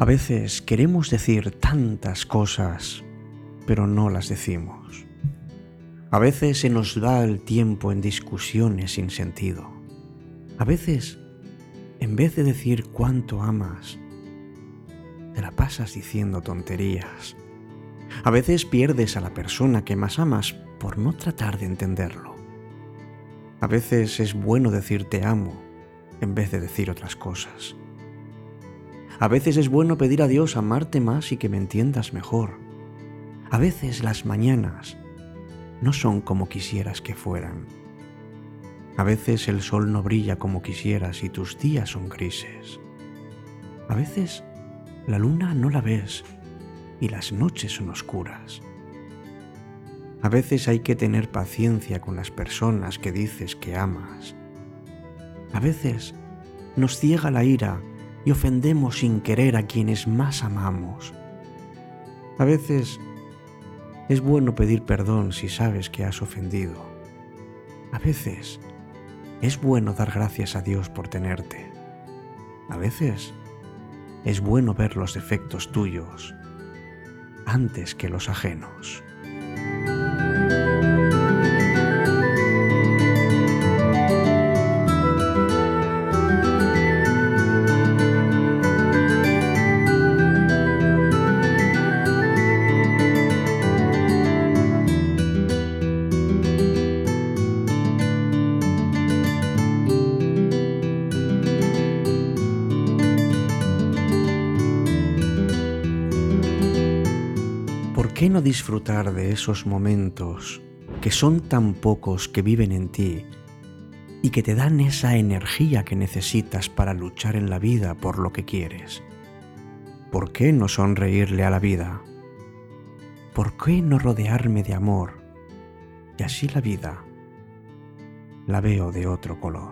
veces queremos decir tantas cosas, pero no las decimos. A veces se nos da el tiempo en discusiones sin sentido. A veces, en vez de decir cuánto amas, te la pasas diciendo tonterías. A veces pierdes a la persona que más amas por no tratar de entenderlo. A veces es bueno decir te amo en vez de decir otras cosas. A veces es bueno pedir a Dios amarte más y que me entiendas mejor. A veces las mañanas no son como quisieras que fueran. A veces el sol no brilla como quisieras y tus días son grises. A veces la luna no la ves y las noches son oscuras. A veces hay que tener paciencia con las personas que dices que amas. A veces nos ciega la ira y ofendemos sin querer a quienes más amamos. A veces es bueno pedir perdón si sabes que has ofendido. A veces es bueno dar gracias a Dios por tenerte. A veces es bueno ver los defectos tuyos antes que los ajenos. ¿Por qué no disfrutar de esos momentos que son tan pocos que viven en ti y que te dan esa energía que necesitas para luchar en la vida por lo que quieres? ¿Por qué no sonreírle a la vida? ¿Por qué no rodearme de amor? Y así la vida la veo de otro color.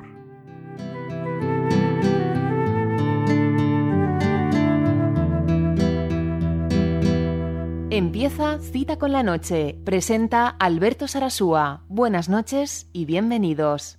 Empieza Cita con la Noche. Presenta Alberto Sarasúa. Buenas noches y bienvenidos.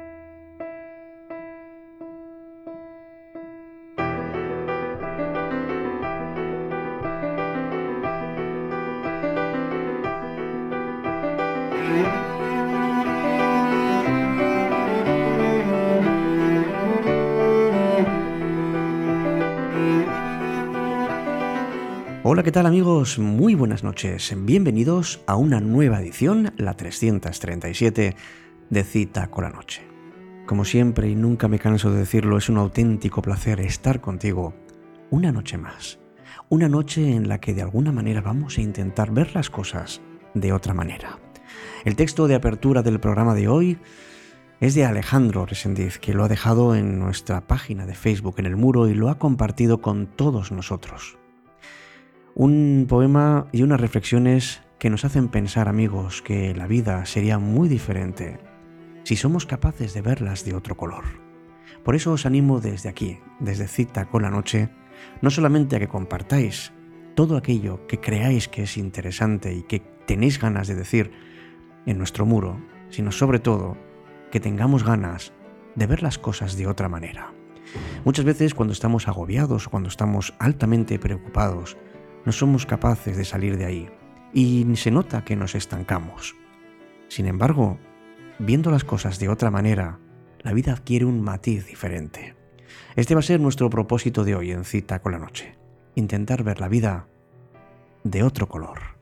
Hola, ¿qué tal amigos? Muy buenas noches. Bienvenidos a una nueva edición, la 337 de Cita con la Noche. Como siempre y nunca me canso de decirlo, es un auténtico placer estar contigo una noche más. Una noche en la que de alguna manera vamos a intentar ver las cosas de otra manera. El texto de apertura del programa de hoy es de Alejandro Resendiz, que lo ha dejado en nuestra página de Facebook, en el muro, y lo ha compartido con todos nosotros. Un poema y unas reflexiones que nos hacen pensar, amigos, que la vida sería muy diferente si somos capaces de verlas de otro color. Por eso os animo desde aquí, desde Cita con la Noche, no solamente a que compartáis todo aquello que creáis que es interesante y que tenéis ganas de decir en nuestro muro, sino sobre todo que tengamos ganas de ver las cosas de otra manera. Muchas veces cuando estamos agobiados o cuando estamos altamente preocupados, no somos capaces de salir de ahí y se nota que nos estancamos. Sin embargo, viendo las cosas de otra manera, la vida adquiere un matiz diferente. Este va a ser nuestro propósito de hoy en Cita con la Noche. Intentar ver la vida de otro color.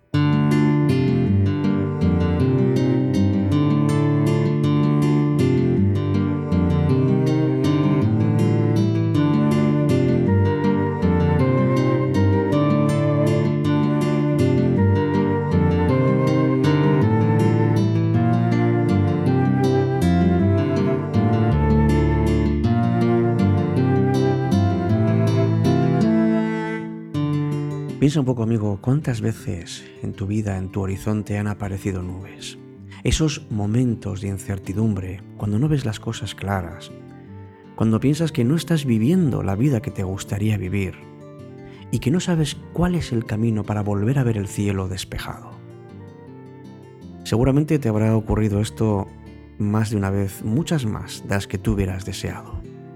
Piensa un poco, amigo, ¿cuántas veces en tu vida, en tu horizonte han aparecido nubes? Esos momentos de incertidumbre, cuando no ves las cosas claras, cuando piensas que no estás viviendo la vida que te gustaría vivir y que no sabes cuál es el camino para volver a ver el cielo despejado. Seguramente te habrá ocurrido esto más de una vez, muchas más de las que tú hubieras deseado.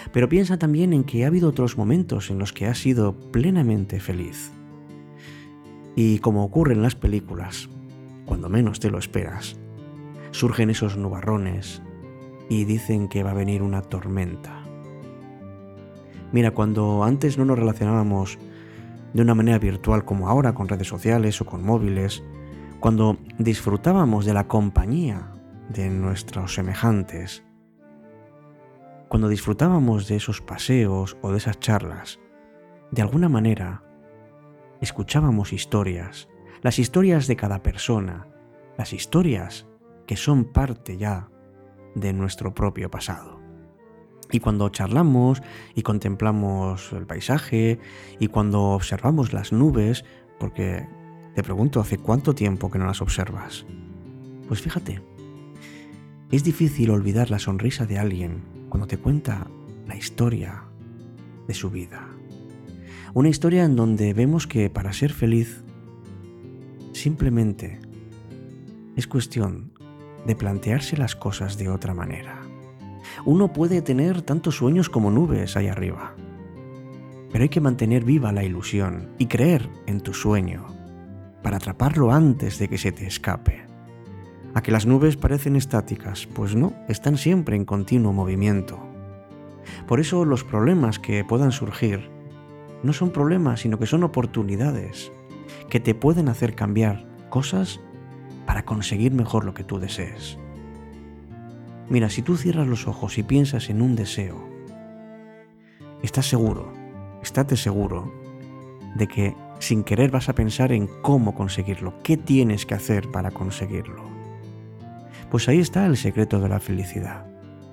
Pero piensa también en que ha habido otros momentos en los que has sido plenamente feliz. Y como ocurre en las películas, cuando menos te lo esperas, surgen esos nubarrones y dicen que va a venir una tormenta. Mira, cuando antes no nos relacionábamos de una manera virtual como ahora, con redes sociales o con móviles, cuando disfrutábamos de la compañía de nuestros semejantes, cuando disfrutábamos de esos paseos o de esas charlas, de alguna manera escuchábamos historias, las historias de cada persona, las historias que son parte ya de nuestro propio pasado. Y cuando charlamos y contemplamos el paisaje y cuando observamos las nubes, porque te pregunto, ¿hace cuánto tiempo que no las observas? Pues fíjate, es difícil olvidar la sonrisa de alguien cuando te cuenta la historia de su vida. Una historia en donde vemos que para ser feliz simplemente es cuestión de plantearse las cosas de otra manera. Uno puede tener tantos sueños como nubes ahí arriba, pero hay que mantener viva la ilusión y creer en tu sueño para atraparlo antes de que se te escape. ¿A que las nubes parecen estáticas? Pues no, están siempre en continuo movimiento. Por eso los problemas que puedan surgir no son problemas, sino que son oportunidades que te pueden hacer cambiar cosas para conseguir mejor lo que tú desees. Mira, si tú cierras los ojos y piensas en un deseo, estate seguro de que sin querer vas a pensar en cómo conseguirlo, qué tienes que hacer para conseguirlo. Pues ahí está el secreto de la felicidad.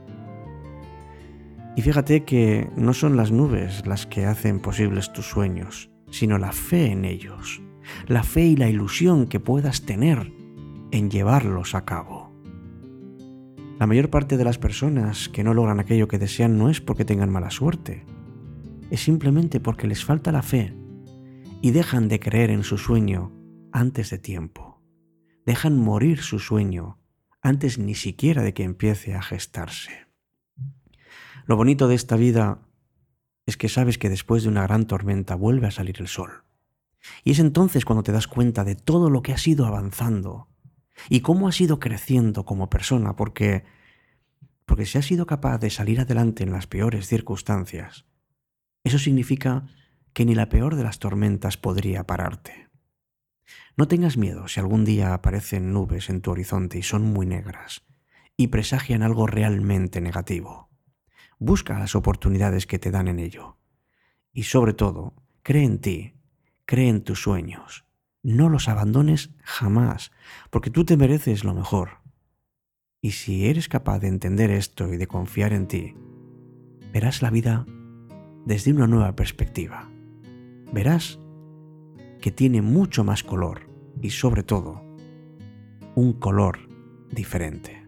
Y fíjate que no son las nubes las que hacen posibles tus sueños, sino la fe en ellos, la fe y la ilusión que puedas tener en llevarlos a cabo. La mayor parte de las personas que no logran aquello que desean no es porque tengan mala suerte, es simplemente porque les falta la fe y dejan de creer en su sueño antes de tiempo. Dejan morir su sueño antes ni siquiera de que empiece a gestarse. Lo bonito de esta vida es que sabes que después de una gran tormenta vuelve a salir el sol. Y es entonces cuando te das cuenta de todo lo que has ido avanzando y cómo has ido creciendo como persona, porque si has sido capaz de salir adelante en las peores circunstancias, eso significa que ni la peor de las tormentas podría pararte. No tengas miedo si algún día aparecen nubes en tu horizonte y son muy negras y presagian algo realmente negativo. Busca las oportunidades que te dan en ello. Y sobre todo, cree en ti, cree en tus sueños. No los abandones jamás, porque tú te mereces lo mejor. Y si eres capaz de entender esto y de confiar en ti, verás la vida desde una nueva perspectiva. Verás que tiene mucho más color y sobre todo, un color diferente.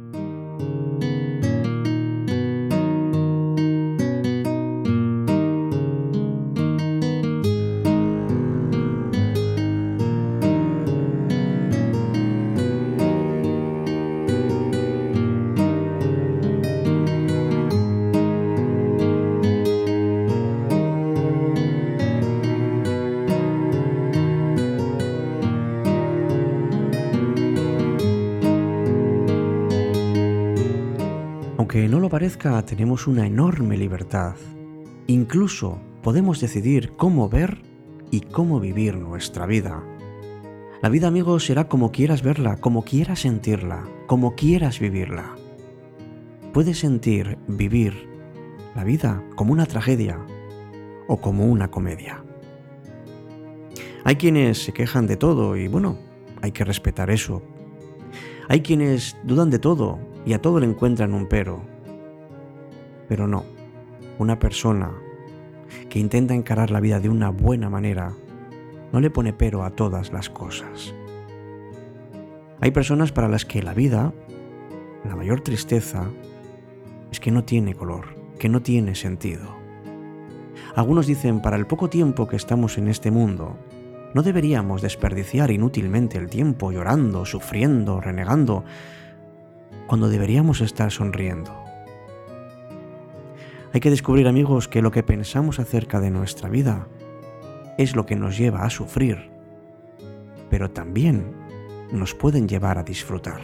Aunque no lo parezca, tenemos una enorme libertad. Incluso podemos decidir cómo ver y cómo vivir nuestra vida. La vida, amigos, será como quieras verla, como quieras sentirla, como quieras vivirla. Puedes vivir la vida como una tragedia o como una comedia. Hay quienes se quejan de todo y bueno, hay que respetar eso. Hay quienes dudan de todo y a todo le encuentran un pero. Pero no, una persona que intenta encarar la vida de una buena manera no le pone pero a todas las cosas. Hay personas para las que la vida, la mayor tristeza, es que no tiene color, que no tiene sentido. Algunos dicen, para el poco tiempo que estamos en este mundo, no deberíamos desperdiciar inútilmente el tiempo llorando, sufriendo, renegando, cuando deberíamos estar sonriendo. Hay que descubrir, amigos, que lo que pensamos acerca de nuestra vida es lo que nos lleva a sufrir, pero también nos pueden llevar a disfrutar.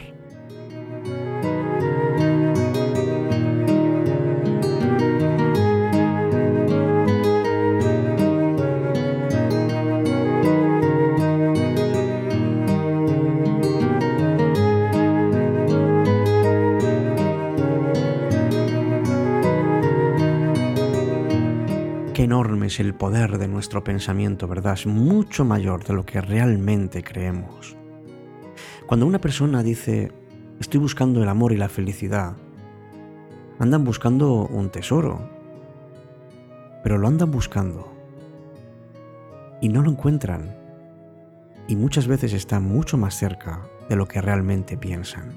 Qué enorme es el poder de nuestro pensamiento, ¿verdad? Es mucho mayor de lo que realmente creemos. Cuando una persona dice, estoy buscando el amor y la felicidad, andan buscando un tesoro, pero lo andan buscando y no lo encuentran, y muchas veces está mucho más cerca de lo que realmente piensan.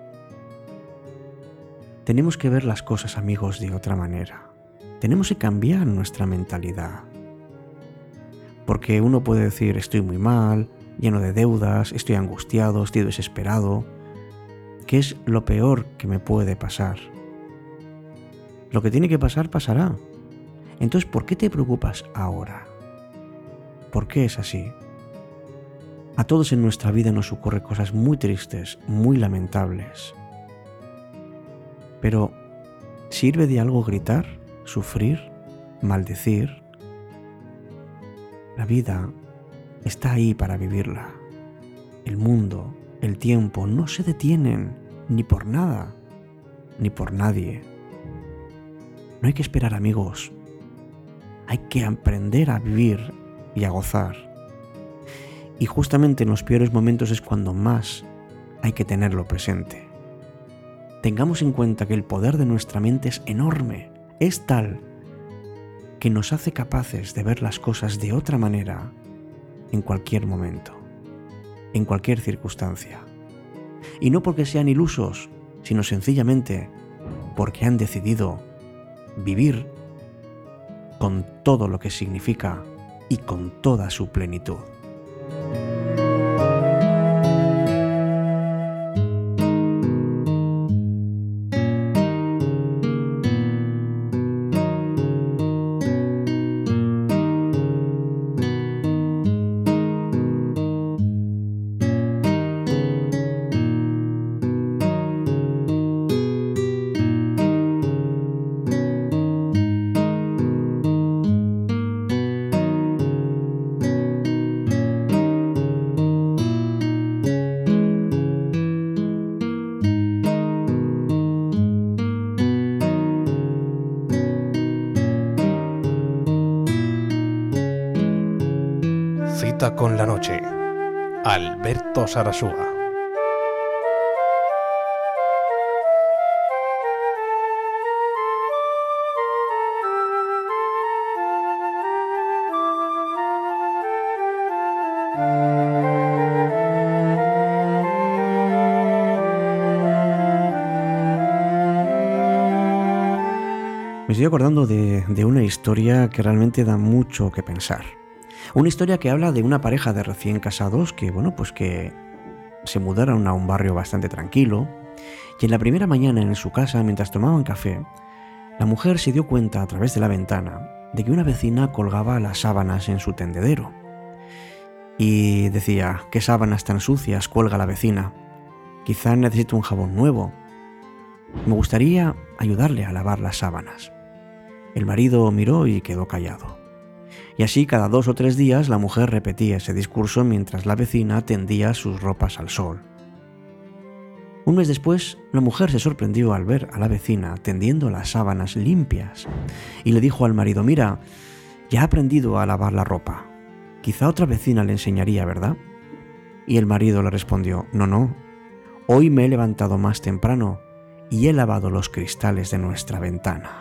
Tenemos que ver las cosas, amigos, de otra manera. Tenemos que cambiar nuestra mentalidad. Porque uno puede decir, estoy muy mal, lleno de deudas, estoy angustiado, estoy desesperado. ¿Qué es lo peor que me puede pasar? Lo que tiene que pasar, pasará. Entonces, ¿por qué te preocupas ahora? ¿Por qué es así? A todos en nuestra vida nos ocurren cosas muy tristes, muy lamentables. Pero, ¿sirve de algo gritar, sufrir, maldecir? La vida está ahí para vivirla. El mundo, el tiempo no se detienen ni por nada, ni por nadie. No hay que esperar, amigos. Hay que aprender a vivir y a gozar. Y justamente en los peores momentos es cuando más hay que tenerlo presente. Tengamos en cuenta que el poder de nuestra mente es enorme, es tal que nos hace capaces de ver las cosas de otra manera en cualquier momento, en cualquier circunstancia. Y no porque sean ilusos, sino sencillamente porque han decidido vivir con todo lo que significa y con toda su plenitud. Cita con la noche. Alberto Sarasúa. Me estoy acordando de una historia que realmente da mucho que pensar. Una historia que habla de una pareja de recién casados que se mudaron a un barrio bastante tranquilo, y en la primera mañana en su casa, mientras tomaban café, la mujer se dio cuenta a través de la ventana de que una vecina colgaba las sábanas en su tendedero. Y decía, ¿qué sábanas tan sucias cuelga la vecina? Quizá necesito un jabón nuevo. Me gustaría ayudarle a lavar las sábanas. El marido miró y quedó callado. Y así cada 2 o 3 días la mujer repetía ese discurso mientras la vecina tendía sus ropas al sol. Un mes después, la mujer se sorprendió al ver a la vecina tendiendo las sábanas limpias y le dijo al marido, mira, ya ha aprendido a lavar la ropa. Quizá otra vecina le enseñaría, ¿verdad? Y el marido le respondió, no, hoy me he levantado más temprano y he lavado los cristales de nuestra ventana.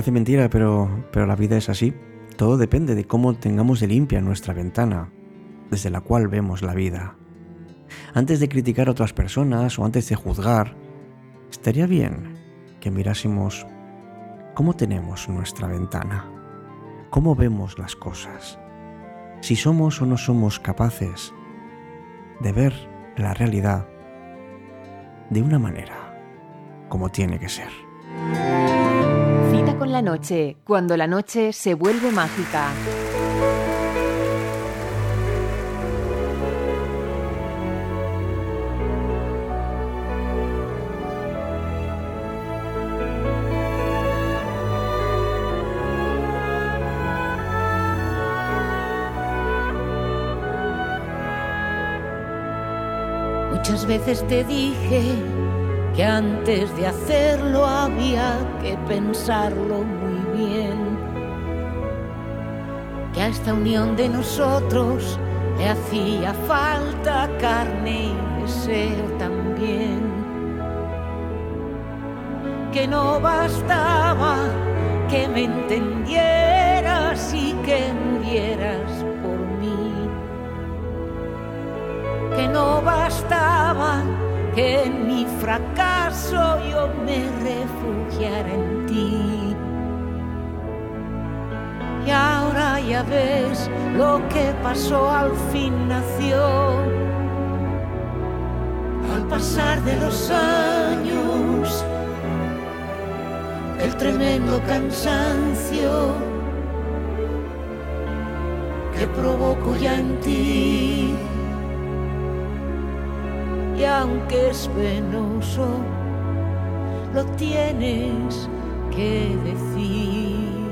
Parece mentira, pero la vida es así. Todo depende de cómo tengamos de limpia nuestra ventana, desde la cual vemos la vida. Antes de criticar a otras personas o antes de juzgar, estaría bien que mirásemos cómo tenemos nuestra ventana, cómo vemos las cosas, si somos o no somos capaces de ver la realidad de una manera como tiene que ser. Cita con la noche, cuando la noche se vuelve mágica. Muchas veces te dije que antes de hacerlo había que pensarlo muy bien, que a esta unión de nosotros le hacía falta carne y deseo también, que no bastaba que me entendieras y que murieras por mí, que no bastaba que en mi fracaso yo me refugiara en ti. Y ahora ya ves lo que pasó, al fin nació. Al pasar de los años, el tremendo cansancio que provoco ya en ti. Y aunque es penoso, lo tienes que decir.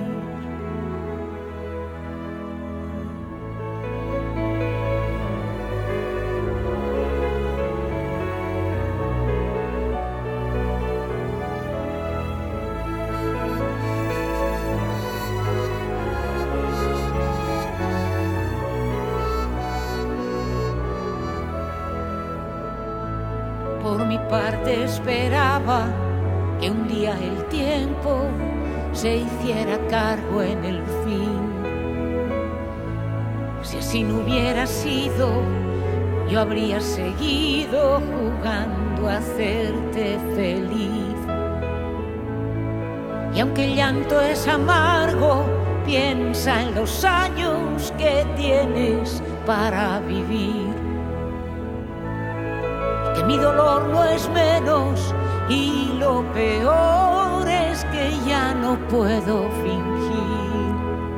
Por mi parte esperaba que un día el tiempo se hiciera cargo en el fin. Si así no hubiera sido, yo habría seguido jugando a hacerte feliz. Y aunque el llanto es amargo, piensa en los años que tienes para vivir. Que mi dolor no es menos y lo peor es que ya no puedo fingir.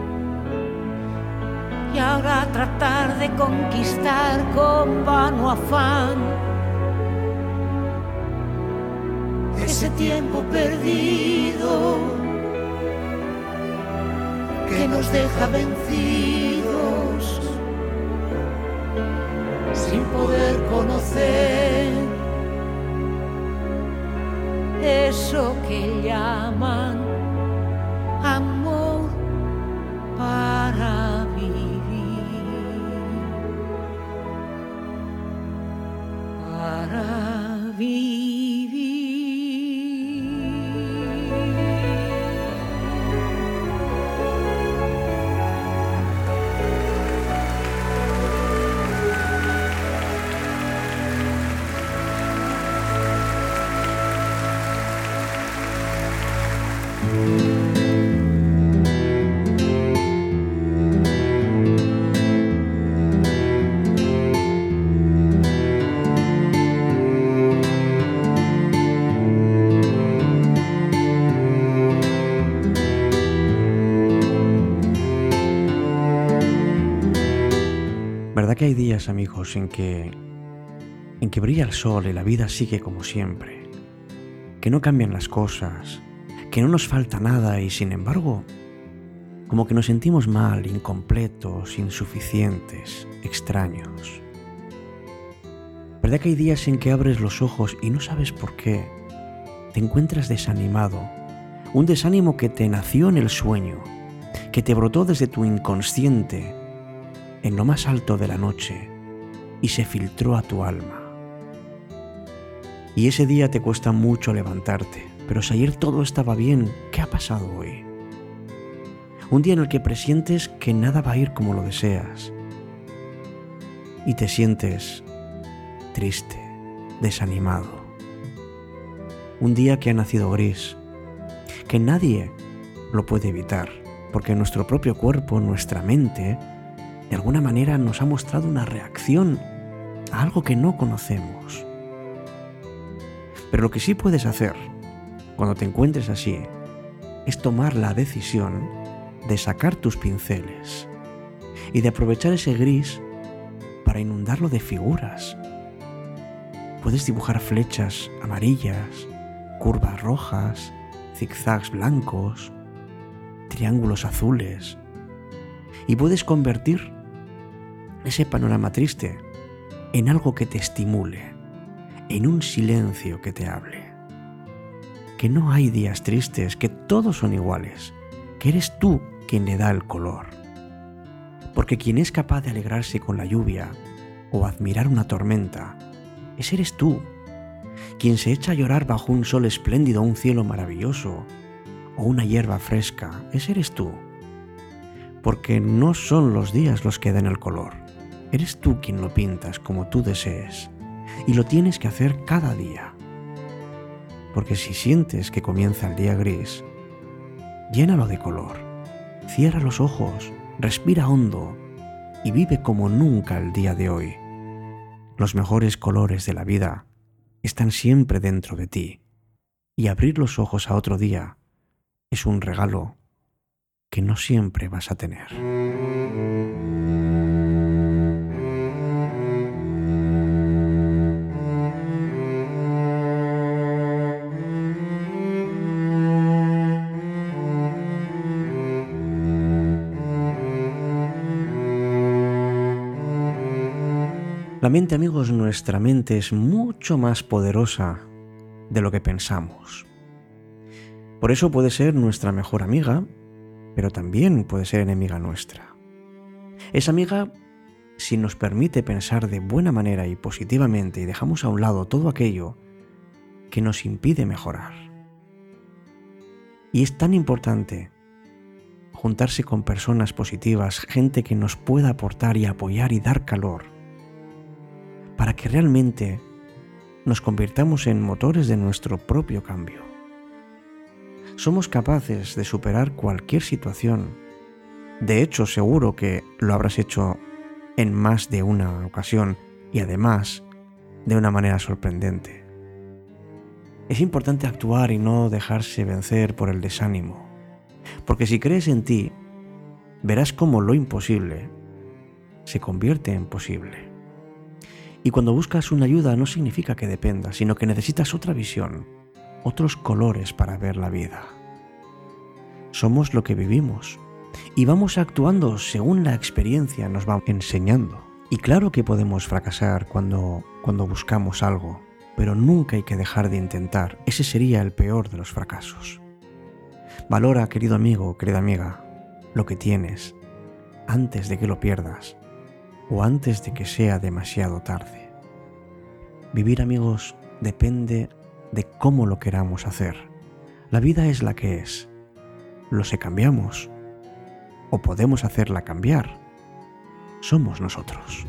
Y ahora tratar de conquistar con vano afán ese tiempo perdido que nos deja vencidos, sin poder conocer eso que llaman amor para vivir, para vivir. ¿Verdad que hay días, amigos, en que brilla el sol y la vida sigue como siempre? Que no cambian las cosas, que no nos falta nada y sin embargo, como que nos sentimos mal, incompletos, insuficientes, extraños. ¿Verdad que hay días en que abres los ojos y no sabes por qué? Te encuentras desanimado, un desánimo que te nació en el sueño, que te brotó desde tu inconsciente, en lo más alto de la noche, y se filtró a tu alma. Y ese día te cuesta mucho levantarte, pero si ayer todo estaba bien, ¿qué ha pasado hoy? Un día en el que presientes que nada va a ir como lo deseas y te sientes triste, desanimado. Un día que ha nacido gris, que nadie lo puede evitar, porque nuestro propio cuerpo, nuestra mente, de alguna manera nos ha mostrado una reacción a algo que no conocemos. Pero lo que sí puedes hacer cuando te encuentres así es tomar la decisión de sacar tus pinceles y de aprovechar ese gris para inundarlo de figuras. Puedes dibujar flechas amarillas, curvas rojas, zigzags blancos, triángulos azules, y puedes convertir ese panorama triste en algo que te estimule, en un silencio que te hable. Que no hay días tristes, que todos son iguales, que eres tú quien le da el color. Porque quien es capaz de alegrarse con la lluvia o admirar una tormenta, ese eres tú. Quien se echa a llorar bajo un sol espléndido, un cielo maravilloso o una hierba fresca, ese eres tú. Porque no son los días los que dan el color, eres tú quien lo pintas como tú desees, y lo tienes que hacer cada día. Porque si sientes que comienza el día gris, llénalo de color, cierra los ojos, respira hondo y vive como nunca el día de hoy. Los mejores colores de la vida están siempre dentro de ti, y abrir los ojos a otro día es un regalo que no siempre vas a tener. La mente, amigos, nuestra mente es mucho más poderosa de lo que pensamos. Por eso puede ser nuestra mejor amiga, pero también puede ser enemiga nuestra. Es amiga si nos permite pensar de buena manera y positivamente y dejamos a un lado todo aquello que nos impide mejorar. Y es tan importante juntarse con personas positivas, gente que nos pueda aportar y apoyar y dar calor, para que realmente nos convirtamos en motores de nuestro propio cambio. Somos capaces de superar cualquier situación. De hecho, seguro que lo habrás hecho en más de una ocasión y además de una manera sorprendente. Es importante actuar y no dejarse vencer por el desánimo, porque si crees en ti, verás cómo lo imposible se convierte en posible. Y cuando buscas una ayuda no significa que dependas, sino que necesitas otra visión, otros colores para ver la vida. Somos lo que vivimos y vamos actuando según la experiencia nos va enseñando. Y claro que podemos fracasar cuando buscamos algo, pero nunca hay que dejar de intentar. Ese sería el peor de los fracasos. Valora, querido amigo, querida amiga, lo que tienes antes de que lo pierdas o antes de que sea demasiado tarde. Vivir, amigos, depende de cómo lo queramos hacer. La vida es la que es. Lo que cambiamos o podemos hacerla cambiar somos nosotros.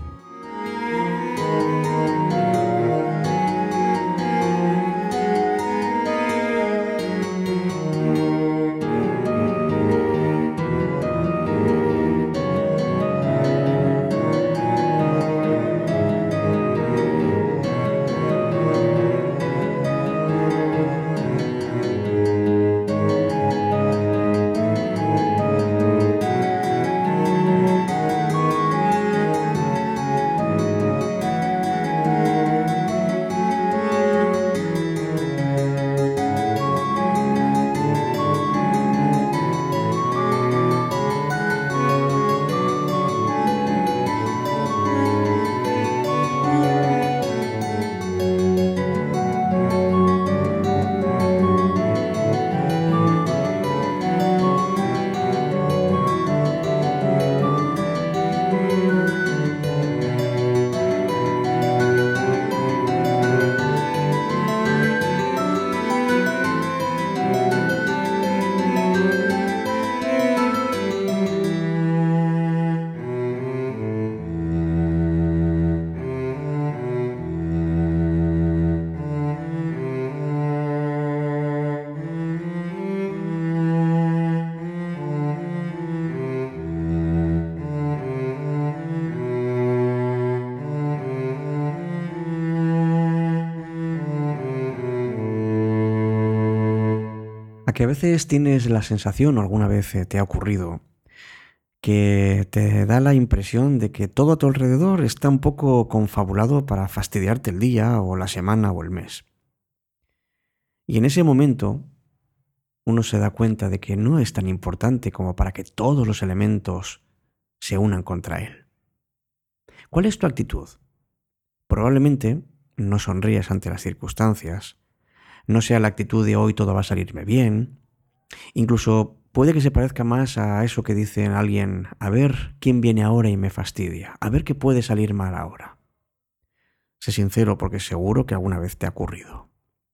A que a veces tienes la sensación, o alguna vez te ha ocurrido, que te da la impresión de que todo a tu alrededor está un poco confabulado para fastidiarte el día o la semana o el mes. Y en ese momento uno se da cuenta de que no es tan importante como para que todos los elementos se unan contra él. ¿Cuál es tu actitud? Probablemente no sonríes ante las circunstancias, no sea la actitud de hoy todo va a salirme bien, incluso puede que se parezca más a eso que dice alguien, a ver quién viene ahora y me fastidia, a ver qué puede salir mal ahora. Sé sincero porque seguro que alguna vez te ha ocurrido.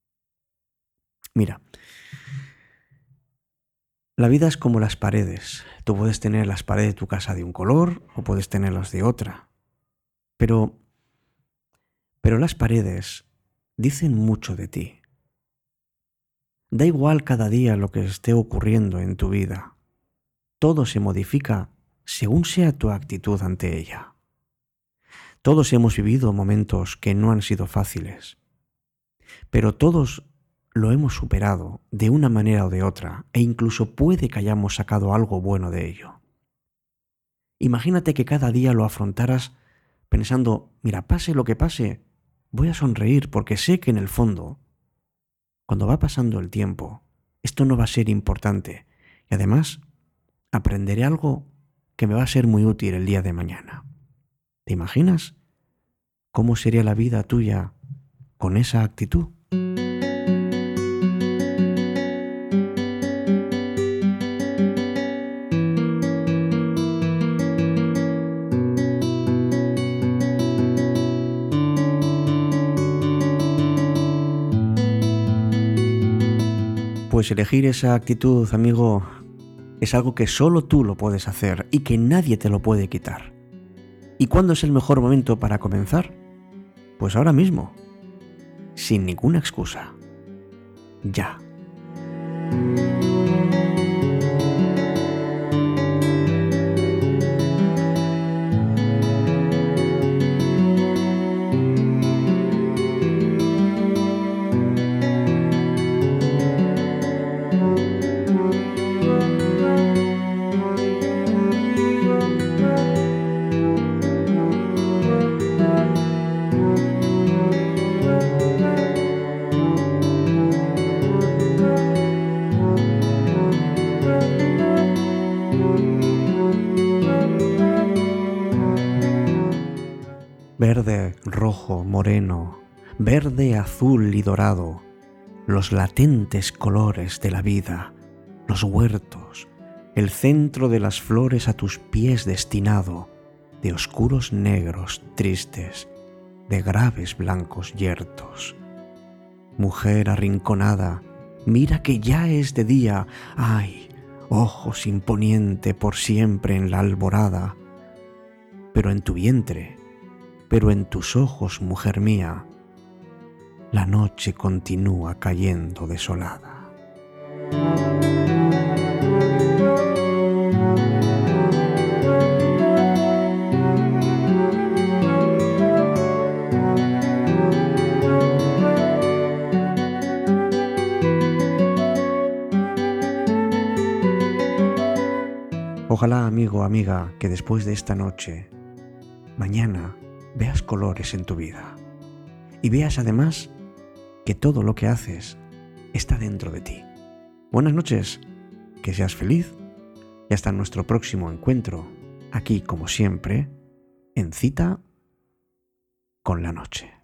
Mira, la vida es como las paredes. Tú puedes tener las paredes de tu casa de un color o puedes tenerlas de otra. Pero las paredes dicen mucho de ti. Da igual cada día lo que esté ocurriendo en tu vida. Todo se modifica según sea tu actitud ante ella. Todos hemos vivido momentos que no han sido fáciles, pero todos lo hemos superado de una manera o de otra e incluso puede que hayamos sacado algo bueno de ello. Imagínate que cada día lo afrontaras pensando, mira, pase lo que pase, voy a sonreír porque sé que en el fondo, cuando va pasando el tiempo, esto no va a ser importante y además aprenderé algo que me va a ser muy útil el día de mañana. ¿Te imaginas cómo sería la vida tuya con esa actitud? Pues elegir esa actitud, amigo, es algo que solo tú lo puedes hacer y que nadie te lo puede quitar. ¿Y cuándo es el mejor momento para comenzar? Pues ahora mismo, sin ninguna excusa. Ya. Verde, rojo, moreno, verde, azul y dorado, los latentes colores de la vida, los huertos, el centro de las flores a tus pies destinado, de oscuros negros tristes, de graves blancos yertos. Mujer arrinconada, mira que ya es de día, ay, ojos imponiente por siempre en la alborada, pero en tu vientre, pero en tus ojos, mujer mía, la noche continúa cayendo desolada. Ojalá, amigo o amiga, que después de esta noche, mañana, veas colores en tu vida y veas además que todo lo que haces está dentro de ti. Buenas noches, que seas feliz y hasta nuestro próximo encuentro, aquí como siempre, en Cita con la Noche.